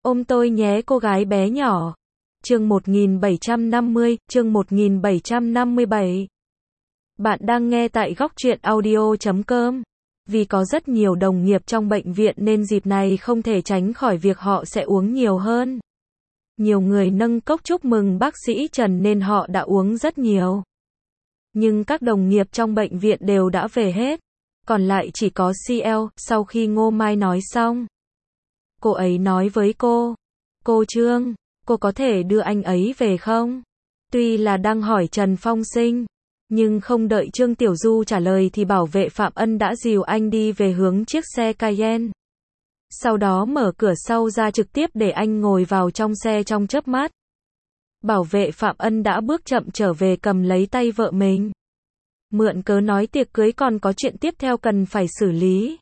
Ôm tôi nhé cô gái bé nhỏ. Chương 1750, chương 1757. Bạn đang nghe tại góc truyện audio.com. Vì có rất nhiều đồng nghiệp trong bệnh viện nên dịp này không thể tránh khỏi việc họ sẽ uống nhiều hơn. Nhiều người nâng cốc chúc mừng bác sĩ Trần nên họ đã uống rất nhiều. Nhưng các đồng nghiệp trong bệnh viện đều đã về hết. Còn lại chỉ có CL. Sau khi Ngô Mai nói xong, cô ấy nói với cô Trương, cô có thể đưa anh ấy về không? Tuy là đang hỏi Trần Phong Sinh, nhưng không đợi Trương Tiểu Du trả lời thì bảo vệ Phạm Ân đã dìu anh đi về hướng chiếc xe Cayenne. Sau đó mở cửa sau ra trực tiếp để anh ngồi vào trong xe trong chớp mắt. Bảo vệ Phạm Ân đã bước chậm trở về cầm lấy tay vợ mình. Mượn cớ nói tiệc cưới còn có chuyện tiếp theo cần phải xử lý.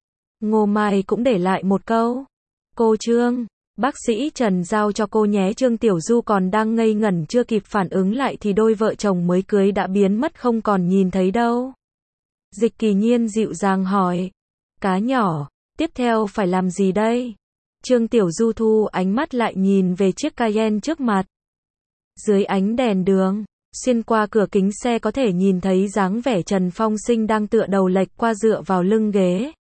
Ngô Mai cũng để lại một câu. Cô Trương, bác sĩ Trần giao cho cô nhé. Trương Tiểu Du còn đang ngây ngẩn chưa kịp phản ứng lại thì đôi vợ chồng mới cưới đã biến mất không còn nhìn thấy đâu. Dịch Kỳ Nhiên dịu dàng hỏi. Cá nhỏ, tiếp theo phải làm gì đây? Trương Tiểu Du thu ánh mắt lại nhìn về chiếc Cayenne trước mặt. Dưới ánh đèn đường, xuyên qua cửa kính xe có thể nhìn thấy dáng vẻ Trần Phong Sinh đang tựa đầu lệch qua dựa vào lưng ghế.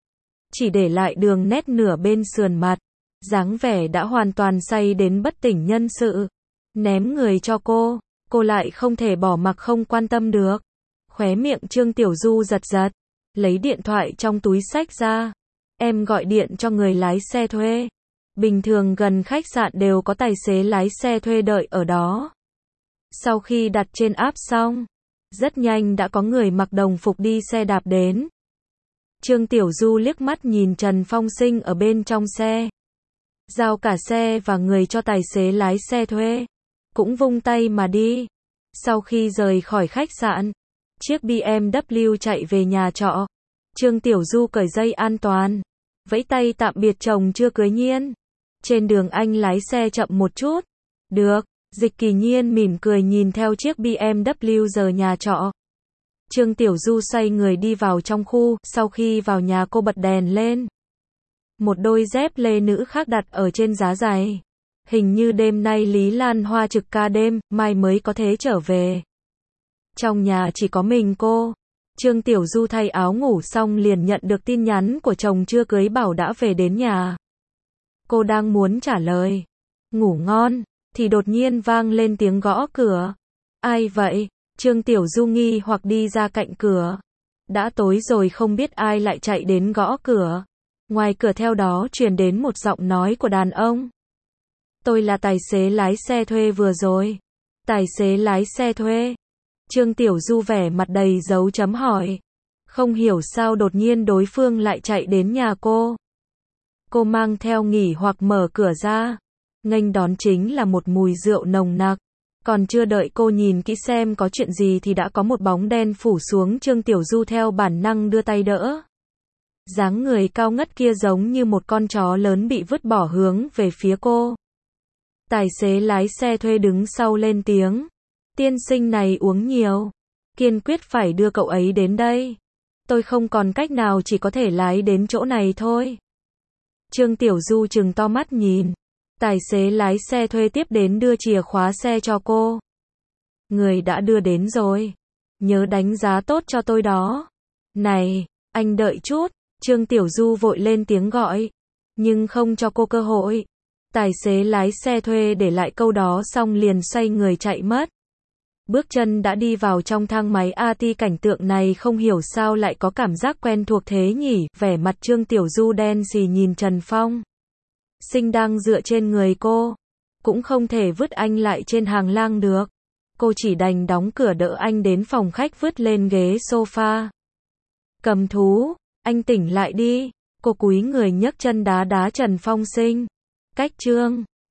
Chỉ để lại đường nét nửa bên sườn mặt. Dáng vẻ đã hoàn toàn say đến bất tỉnh nhân sự. Ném người cho cô lại không thể bỏ mặc không quan tâm được. Khóe miệng Trương Tiểu Du giật giật, lấy điện thoại trong túi xách ra. Em gọi điện cho người lái xe thuê. Bình thường gần khách sạn đều có tài xế lái xe thuê đợi ở đó. Sau khi đặt trên app xong, rất nhanh đã có người mặc đồng phục đi xe đạp đến. Trương Tiểu Du liếc mắt nhìn Trần Phong Sinh ở bên trong xe. Giao cả xe và người cho tài xế lái xe thuê. Cũng vung tay mà đi. Sau khi rời khỏi khách sạn, chiếc BMW chạy về nhà trọ. Trương Tiểu Du cởi dây an toàn, vẫy tay tạm biệt chồng chưa cưới Nhiên. Trên đường anh lái xe chậm một chút. Được, Dịch Kỳ Nhiên mỉm cười nhìn theo chiếc BMW rời nhà trọ. Trương Tiểu Du xoay người đi vào trong khu, sau khi vào nhà cô bật đèn lên. Một đôi dép lê nữ khác đặt ở trên giá giày. Hình như đêm nay Lý Lan Hoa trực ca đêm, mai mới có thể trở về. Trong nhà chỉ có mình cô. Trương Tiểu Du thay áo ngủ xong liền nhận được tin nhắn của chồng chưa cưới bảo đã về đến nhà. Cô đang muốn trả lời ngủ ngon, thì đột nhiên vang lên tiếng gõ cửa. Ai vậy? Trương Tiểu Du nghi hoặc đi ra cạnh cửa. Đã tối rồi không biết ai lại chạy đến gõ cửa. Ngoài cửa theo đó truyền đến một giọng nói của đàn ông. Tôi là tài xế lái xe thuê vừa rồi. Tài xế lái xe thuê. Trương Tiểu Du vẻ mặt đầy dấu chấm hỏi. Không hiểu sao đột nhiên đối phương lại chạy đến nhà cô. Cô mang theo nghỉ hoặc mở cửa ra. Nghênh đón chính là một mùi rượu nồng nặc. Còn chưa đợi cô nhìn kỹ xem có chuyện gì thì đã có một bóng đen phủ xuống. Trương Tiểu Du theo bản năng đưa tay đỡ. Dáng người cao ngất kia giống như một con chó lớn bị vứt bỏ hướng về phía cô. Tài xế lái xe thuê đứng sau lên tiếng. Tiên sinh này uống nhiều. Kiên quyết phải đưa cậu ấy đến đây. Tôi không còn cách nào chỉ có thể lái đến chỗ này thôi. Trương Tiểu Du trừng to mắt nhìn. Tài xế lái xe thuê tiếp đến đưa chìa khóa xe cho cô. Người đã đưa đến rồi. Nhớ đánh giá tốt cho tôi đó. Này, anh đợi chút. Trương Tiểu Du vội lên tiếng gọi. Nhưng không cho cô cơ hội. Tài xế lái xe thuê để lại câu đó xong liền xoay người chạy mất. Bước chân đã đi vào trong thang máy AT. Cảnh tượng này không hiểu sao lại có cảm giác quen thuộc thế nhỉ. Vẻ mặt Trương Tiểu Du đen xì nhìn Trần Phong Sinh đang dựa trên người cô. Cũng không thể vứt anh lại trên hàng lang được. Cô chỉ đành đóng cửa đỡ anh đến phòng khách vứt lên ghế sofa. Cầm thú, anh tỉnh lại đi. Cô cúi người nhấc chân đá đá Trần Phong Sinh. Cách Trương